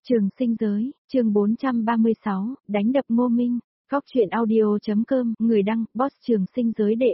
Trường sinh giới, chương 436, đánh đập Ngô Minh. Góc truyện audio.com, người đăng, boss trường sinh giới đệ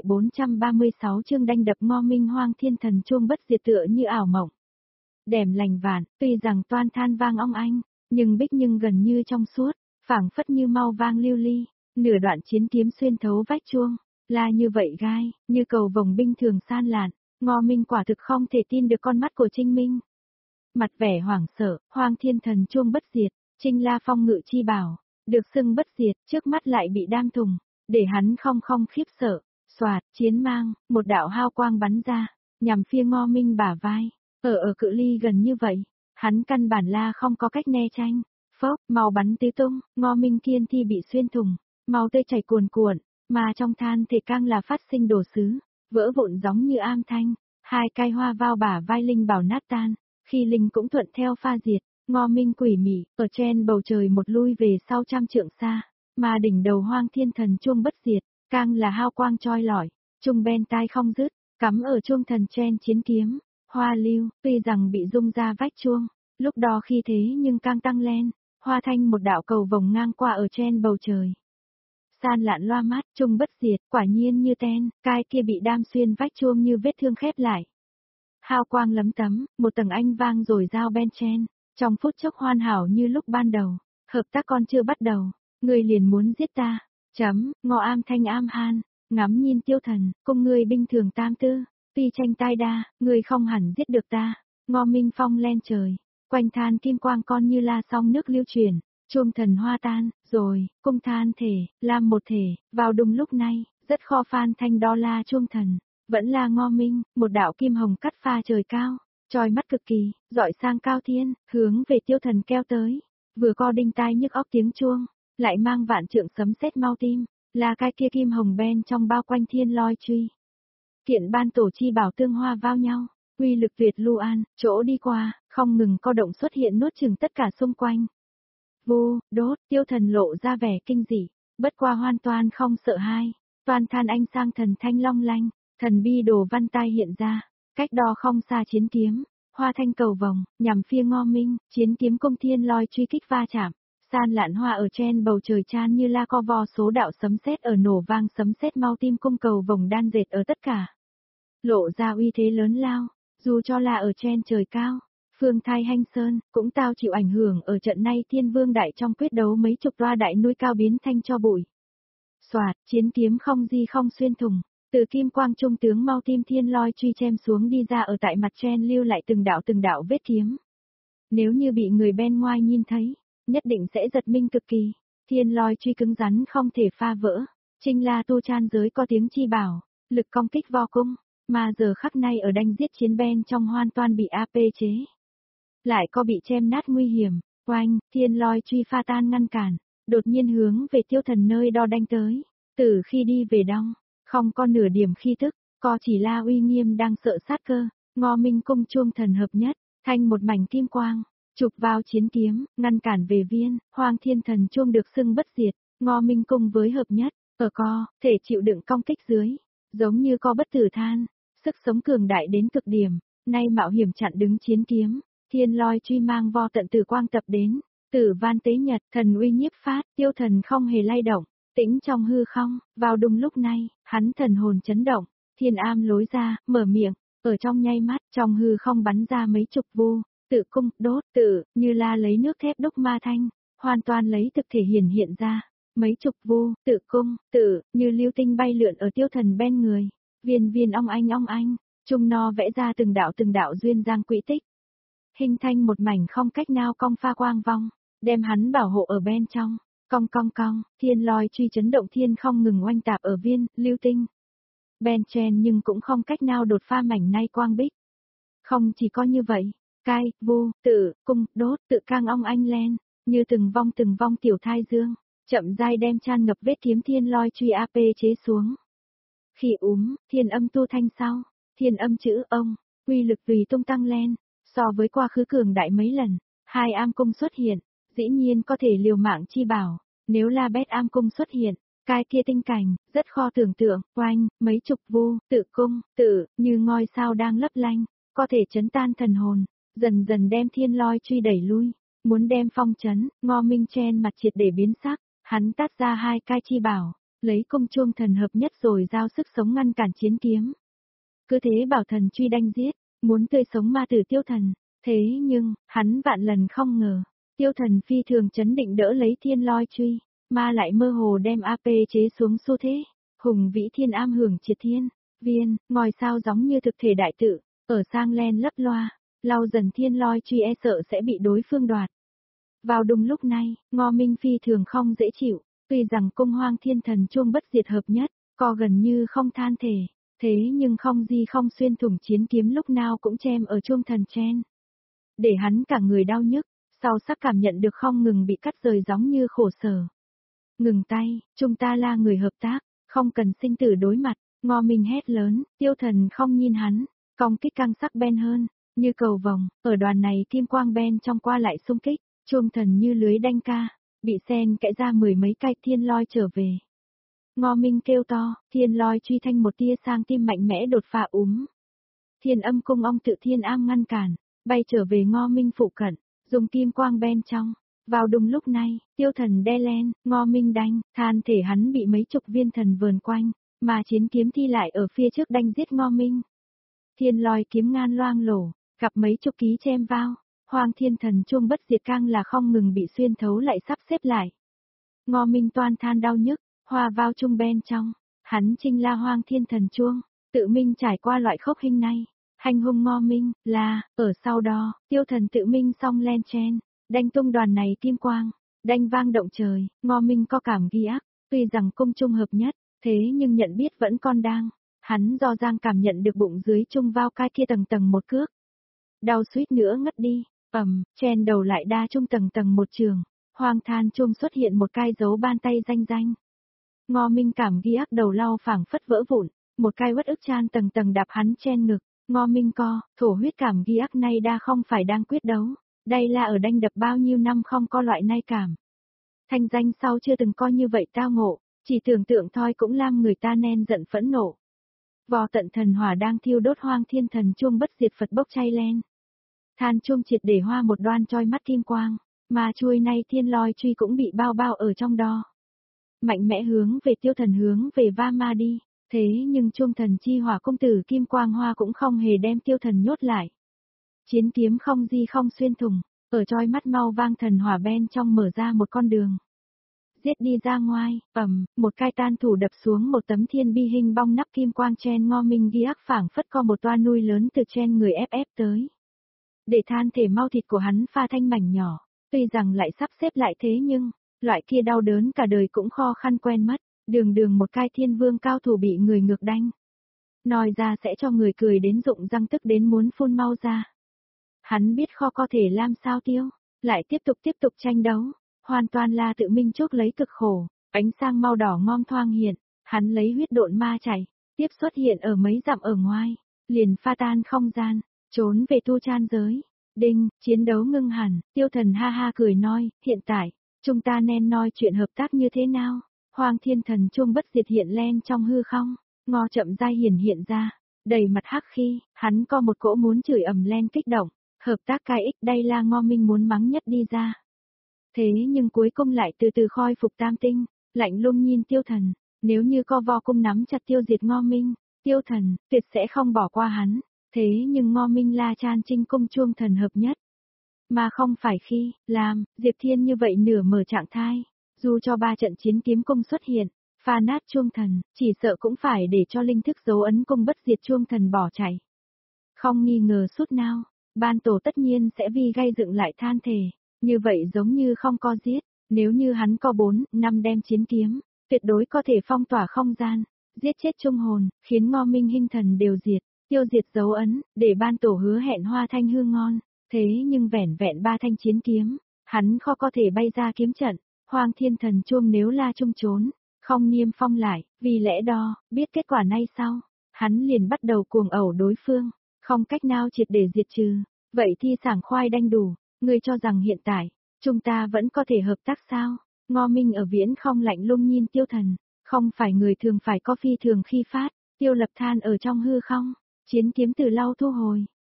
436 chương đánh đập Ngô Minh. Hoang thiên thần chuông bất diệt tựa như ảo mộng. Đẻm lành vạn, tuy rằng toan than vang ong anh, nhưng bích nhưng gần như trong suốt, phảng phất như mau vang lưu ly, nửa đoạn chiến kiếm xuyên thấu vách chuông, là như vậy gai, như cầu vồng binh thường san lạn. Ngô Minh quả thực không thể tin được con mắt của Trinh Minh. Mặt vẻ hoảng sợ, hoang thiên thần chuông bất diệt, Trinh La Phong ngự chi bảo, được xưng bất diệt, trước mắt lại bị đam thùng, để hắn không khiếp sợ. Soạt, chiến mang, một đạo hao quang bắn ra, nhằm phía Ngô Minh bả vai, ở cự ly gần như vậy, hắn căn bản là không có cách né tránh. Phốc, màu bắn tứ tung, Ngô Minh thiên thi bị xuyên thùng, máu tươi chảy cuồn cuộn, mà trong than thể càng là phát sinh đổ sứ, vỡ vụn giống như am thanh, hai cái hoa vào bả vai linh bảo nát tan. Khi linh cũng thuận theo pha diệt, Ngô Minh quỷ mị, ở trên bầu trời một lui về sau trăm trượng xa, mà đỉnh đầu hoang thiên thần chuông bất diệt, càng là hao quang choi lỏi, trung bên tai không dứt, cắm ở chuông thần trên chiến kiếm, hoa lưu, tuy rằng bị rung ra vách chuông, lúc đó khi thế nhưng càng tăng lên, hoa thanh một đạo cầu vồng ngang qua ở trên bầu trời. San lạn loa mắt, trung bất diệt, quả nhiên như ten, cái kia bị đam xuyên vách chuông như vết thương khép lại. Hào quang lấm tấm, một tầng anh vang rồi giao ben chen, trong phút chốc hoàn hảo như lúc ban đầu, hợp tác con chưa bắt đầu, người liền muốn giết ta, Ngô am thanh am han, ngắm nhìn tiêu thần, cùng người binh thường tam tư, tuy tranh tai đa, người không hẳn giết được ta. Ngô Minh phong lên trời, quanh than kim quang con như la sóng nước lưu truyền, chuông thần hoa tan, rồi, cung than thể, làm một thể, vào đúng lúc này, rất khó phan thanh đo la chuông thần. Vẫn là Ngô Minh, một đạo kim hồng cắt pha trời cao, chói mắt cực kỳ, dọi sang cao thiên, hướng về tiêu thần keo tới. Vừa co đinh tai nhức óc tiếng chuông, lại mang vạn trượng sấm sét mau tim, là cái kia kim hồng ben trong bao quanh thiên loi truy. Kiện ban tổ chi bảo tương hoa vào nhau, uy lực tuyệt lưu an, chỗ đi qua, không ngừng co động xuất hiện nuốt chửng tất cả xung quanh. Vô, đốt, tiêu thần lộ ra vẻ kinh dị, bất qua hoàn toàn không sợ hai, toàn than anh sang thần thanh long lanh. Thần bi đồ văn tai hiện ra, cách đó không xa chiến kiếm, hoa thanh cầu vồng, nhằm phía Ngô Minh, chiến kiếm công thiên loi truy kích va chạm, san lạn hoa ở trên bầu trời chan như la co vo số đạo sấm sét ở nổ vang sấm sét mau tim cung cầu vồng đan dệt ở tất cả. Lộ ra uy thế lớn lao, dù cho là ở trên trời cao, phương thai hanh sơn, cũng tao chịu ảnh hưởng ở trận nay thiên vương đại trong quyết đấu mấy chục toa đại núi cao biến thanh cho bụi. Soạt, chiến kiếm không di không xuyên thùng. Từ kim quang trung tướng mau tim thiên loi truy chém xuống đi ra ở tại mặt trên lưu lại từng đạo vết kiếm. Nếu như bị người bên ngoài nhìn thấy, nhất định sẽ giật mình cực kỳ. Thiên loi truy cứng rắn không thể pha vỡ. Trinh La tu chan giới có tiếng chi bảo, lực công kích vô cung, mà giờ khắc nay ở đánh giết chiến bên trong hoàn toàn bị AP chế. Lại có bị chém nát nguy hiểm, oanh, thiên loi truy pha tan ngăn cản, đột nhiên hướng về tiêu thần nơi đo đánh tới. Từ khi đi về đông. Không có nửa điểm khi tức, có chỉ là uy nghiêm đang sợ sát cơ. Ngô Minh cung chuông thần hợp nhất, thành một mảnh kim quang, chụp vào chiến kiếm, ngăn cản về viên, hoang thiên thần chuông được xưng bất diệt. Ngô Minh cung với hợp nhất, ở co, thể chịu đựng công kích dưới, giống như co bất tử than, sức sống cường đại đến cực điểm, nay mạo hiểm chặn đứng chiến kiếm, thiên loi truy mang vo tận tử quang tập đến, tử van tế nhật, thần uy nhiếp phát, tiêu thần không hề lay động. Tĩnh trong hư không, vào đúng lúc này, hắn thần hồn chấn động, thiên am lối ra, mở miệng, ở trong nháy mắt, trong hư không bắn ra mấy chục vu, tự cung, đốt, tự, như la lấy nước thép đúc ma thanh, hoàn toàn lấy thực thể hiện ra, mấy chục vu, tự cung, tự, như lưu tinh bay lượn ở tiêu thần bên người, viên viên ong anh, trung no vẽ ra từng đạo duyên giang quỹ tích, hình thành một mảnh không cách nào cong pha quang vong, đem hắn bảo hộ ở bên trong. Cong, thiên loi truy chấn động thiên không ngừng oanh tạp ở viên, lưu tinh. Ben chen nhưng cũng không cách nào đột pha mảnh nay quang bích. Không chỉ có như vậy, cai, vu, tự, cung, đốt, tự cang ong anh len, như từng vong tiểu thai dương, chậm rãi đem tràn ngập vết kiếm thiên loi truy AP chế xuống. Khi thiên âm tu thanh sau, thiên âm chữ ông, uy lực tùy tung tăng lên, so với quá khứ cường đại mấy lần, hai am cung xuất hiện, dĩ nhiên có thể liều mạng chi bảo. Nếu là bét am cung xuất hiện, cái kia tinh cảnh, rất khó tưởng tượng, oanh, mấy chục vu, tự cung, tự, như ngôi sao đang lấp lánh, có thể chấn tan thần hồn, dần dần đem thiên loi truy đẩy lui. muốn đem phong trấn, Ngô Minh chen mặt triệt để biến sắc, hắn tát ra hai cai chi bảo, lấy công chuông thần hợp nhất rồi giao sức sống ngăn cản chiến kiếm. Cứ thế bảo thần truy đanh giết, muốn tươi sống ma tử Tiêu Thần, thế nhưng, hắn vạn lần không ngờ, Tiêu Thần phi thường chấn định đỡ lấy thiên lôi truy, ma lại mơ hồ đem AP chế xuống xu thế, hùng vĩ thiên am hưởng triệt thiên, viên, ngòi sao giống như thực thể đại tự, ở sang len lấp loa, lau dần thiên lôi truy e sợ sẽ bị đối phương đoạt. Vào đúng lúc này, Ngô Minh phi thường không dễ chịu, tuy rằng cung hoang thiên thần chuông bất diệt hợp nhất, co gần như không than thể, thế nhưng không gì không xuyên thủng chiến kiếm lúc nào cũng chém ở chuông thần chen. Để hắn cả người đau nhức, sau sắc cảm nhận được không ngừng bị cắt rời giống như khổ sở. Ngừng tay, chúng ta là người hợp tác, không cần sinh tử đối mặt, Ngô Minh hét lớn, Tiêu Thần không nhìn hắn, công kích căng sắc ben hơn, như cầu vồng, ở đoàn này kim quang ben trong qua lại xung kích, chuông thần như lưới đanh ca, bị sen kẽ ra mười mấy cái thiên lôi trở về. Ngô Minh kêu to, thiên lôi truy thanh một tia sang tim mạnh mẽ đột phá Thiên âm cung ông tự thiên am ngăn cản, bay trở về Ngô Minh phụ cận, dùng kim quang ben trong. Vào đúng lúc này, Tiêu Thần đe len, Ngô Minh đánh, than thể hắn bị mấy chục viên thần vờn quanh, mà chiến kiếm thi lại ở phía trước đanh giết Ngô Minh. Thiên lôi kiếm ngan loang lổ, gặp mấy chục ký chém vào, Hoang Thiên Thần chuông bất diệt cang là không ngừng bị xuyên thấu lại sắp xếp lại. Ngô Minh toan than đau nhức, hòa vào trung ben trong, hắn trinh la Hoang Thiên Thần chuông, tự minh trải qua loại khốc hình này, hành hung Ngô Minh, là, ở sau đó, Tiêu Thần tự minh xong len chen, đanh tung đoàn này kim quang, đanh vang động trời, Ngô Minh có cảm ghi ác, tuy rằng cung trung hợp nhất, thế nhưng nhận biết vẫn còn đang, hắn do giang cảm nhận được bụng dưới trung vào cai kia tầng tầng một cước. Đau suýt nữa ngất đi, chen đầu lại đa trung tầng tầng một trường, Hoang Than Trung xuất hiện một cái dấu ban tay danh danh. Ngô Minh cảm ghi ác đầu lau phảng phất vỡ vụn, một cái uất ức chan tầng tầng đạp hắn chen ngực, Ngô Minh co, thổ huyết cảm ghi ác nay đa không phải đang quyết đấu, đây là ở đanh đập bao nhiêu năm không có loại nay cảm. Thanh danh sau chưa từng coi như vậy tao ngộ, chỉ tưởng tượng thôi cũng làm người ta nên giận phẫn nộ. Vò tận thần hỏa đang thiêu đốt Hoang Thiên Thần chuông bất diệt Phật bốc cháy lên. Than chuông triệt để hoa một đoan choi mắt kim quang, mà chuôi nay thiên lôi truy cũng bị bao bao ở trong đó. Mạnh mẽ hướng về Tiêu Thần hướng về va ma đi, thế nhưng chuông thần chi hỏa công tử kim quang hoa cũng không hề đem Tiêu Thần nhốt lại. Chiến kiếm không di không xuyên thủng, ở choi mắt mau vang thần hỏa ben trong mở ra một con đường. Giết đi ra ngoài, một cái tan thủ đập xuống một tấm thiên bi hình bong nắp kim quang chen Ngô Minh ghi ác phảng phất co một toa nuôi lớn từ chen người ép tới. Để than thể mau thịt của hắn pha thanh mảnh nhỏ, tuy rằng lại sắp xếp lại thế nhưng, loại kia đau đớn cả đời cũng khó khăn quen mất, đường một cái thiên vương cao thủ bị người ngược đánh. Nói ra sẽ cho người cười đến rụng răng tức đến muốn phun mau ra. Hắn biết khó có thể làm sao tiêu, lại tiếp tục tranh đấu, hoàn toàn là tự minh chuốc lấy cực khổ, ánh sang mau đỏ ngon thoang hiện, hắn lấy huyết độn ma chảy, tiếp xuất hiện ở mấy dặm ở ngoài, liền pha tan không gian, trốn về tu chan giới. Đinh, chiến đấu ngưng hẳn, Tiêu Thần ha ha cười nói, hiện tại, chúng ta nên nói chuyện hợp tác như thế nào? Hoang Thiên Thần chuông bất diệt hiện lên trong hư không, Ngô chậm rãi hiện ra, đầy mặt hắc khi, hắn có một cỗ muốn chửi ầm lên kích động, hợp tác cái ích đây là Ngô Minh muốn mắng nhất đi ra. Thế nhưng cuối cùng lại từ từ khôi phục tam tinh, lạnh lùng nhìn Tiêu Thần, nếu như co vo cung nắm chặt tiêu diệt Ngô Minh, Tiêu Thần tuyệt sẽ không bỏ qua hắn. Thế nhưng Ngô Minh là chan trinh cung chuông thần hợp nhất. Mà không phải khi, làm, Diệp Thiên như vậy nửa mở trạng thai. Dù cho 3 trận chiến kiếm cung xuất hiện, pha nát chuông thần, chỉ sợ cũng phải để cho linh thức dấu ấn cung bất diệt chuông thần bỏ chạy. Không nghi ngờ chút nào, ban tổ tất nhiên sẽ vì gây dựng lại than thể. Như vậy giống như không có giết, nếu như hắn có 4, 5 đem chiến kiếm, tuyệt đối có thể phong tỏa không gian, giết chết trung hồn, khiến Ngô Minh hình thần đều diệt. Tiêu diệt dấu ấn, để ban tổ hứa hẹn hoa thanh hương ngon, thế nhưng vẻn vẹn 3 thanh chiến kiếm, hắn khó có thể bay ra kiếm trận, Hoang Thiên Thần chuông nếu la trung trốn, không niêm phong lại, vì lẽ đó, biết kết quả nay sau, hắn liền bắt đầu cuồng ẩu đối phương, không cách nào triệt để diệt trừ, vậy thì sảng khoai đanh đủ, ngươi cho rằng hiện tại, chúng ta vẫn có thể hợp tác sao? Ngô Minh ở viễn không lạnh lùng nhìn Tiêu Thần, không phải người thường phải có phi thường khi phát, Tiêu Lập than ở trong hư không. Chiến kiếm từ lau thu hồi,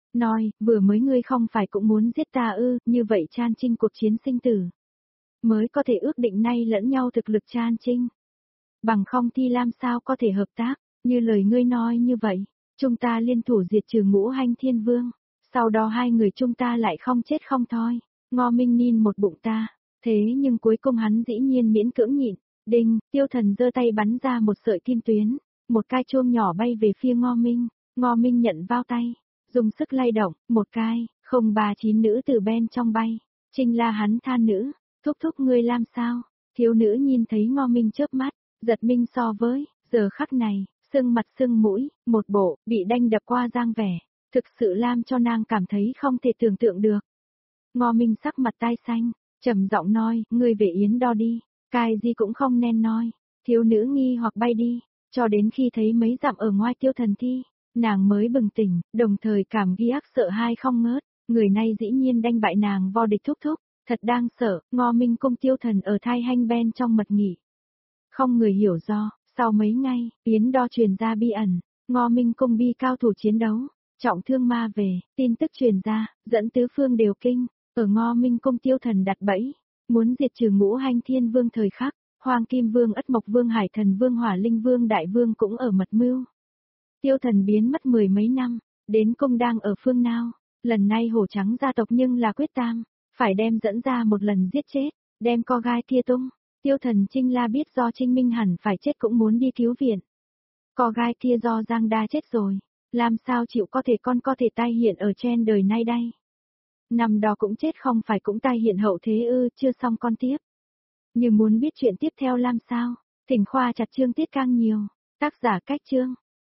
Nói, vừa mới ngươi không phải cũng muốn giết ta ư, như vậy chan trinh cuộc chiến sinh tử. Mới có thể ước định nay lẫn nhau thực lực chan trinh. Bằng không thì làm sao có thể hợp tác, như lời ngươi nói như vậy, chúng ta liên thủ diệt trừ Ngũ Hành Thiên Vương, sau đó hai người chúng ta lại không chết không thôi. Ngô Minh Ninh một bụng ta, thế nhưng cuối cùng hắn dĩ nhiên miễn cưỡng nhịn, đinh, Tiêu Thần giơ tay bắn ra một sợi kim tuyến, một cái chuông nhỏ bay về phía Ngô Minh nhận vào tay, dùng sức lay động, một cái, 039 nữ từ bên trong bay, Trinh la hắn than nữ, thúc thúc ngươi làm sao, thiếu nữ nhìn thấy Ngô Minh chớp mắt, giật mình so với, giờ khắc này, sưng mặt sưng mũi, một bộ, bị đanh đập qua dáng vẻ, thực sự làm cho nàng cảm thấy không thể tưởng tượng được. Ngô Minh sắc mặt tai xanh, trầm giọng nói, ngươi về yến đo đi, cái gì cũng không nên nói, thiếu nữ nghi hoặc bay đi, cho đến khi thấy mấy dặm ở ngoài Tiêu Thần thi, nàng mới bừng tỉnh, đồng thời cảm ghi ác sợ hai không ngớt, người này dĩ nhiên đanh bại nàng vo địch thúc thúc, thật đang sợ, Ngô Minh cung Tiêu Thần ở thai hanh bên trong mật nghỉ. Không người hiểu do, sau mấy ngày, yến đo truyền ra bi ẩn, Ngô Minh cung bi cao thủ chiến đấu, trọng thương ma về, tin tức truyền ra, dẫn tứ phương đều kinh, ở Ngô Minh cung Tiêu Thần đặt bẫy, muốn diệt trừ Ngũ Hành Thiên Vương thời khắc, Hoàng Kim Vương, Ất Mộc Vương, Hải Thần Vương, Hỏa Linh Vương, Đại Vương cũng ở mật mưu. Tiêu Thần biến mất 10 mấy năm, đến cung đang ở phương nào, lần này hổ trắng gia tộc nhưng là quyết tam, phải đem dẫn ra một lần giết chết, đem co gai kia tung. Tiêu Thần Trinh La biết do Trinh Minh hẳn phải chết cũng muốn đi cứu viện. Co gai kia do Giang Đa chết rồi, làm sao chịu có thể con có thể tai hiện ở trên đời nay đây. Năm đó cũng chết không phải cũng tai hiện hậu thế ư, chưa xong con tiếp. Nhưng muốn biết chuyện tiếp theo làm sao, Thỉnh Khoa chặt chương tiết càng nhiều, tác giả cách chương.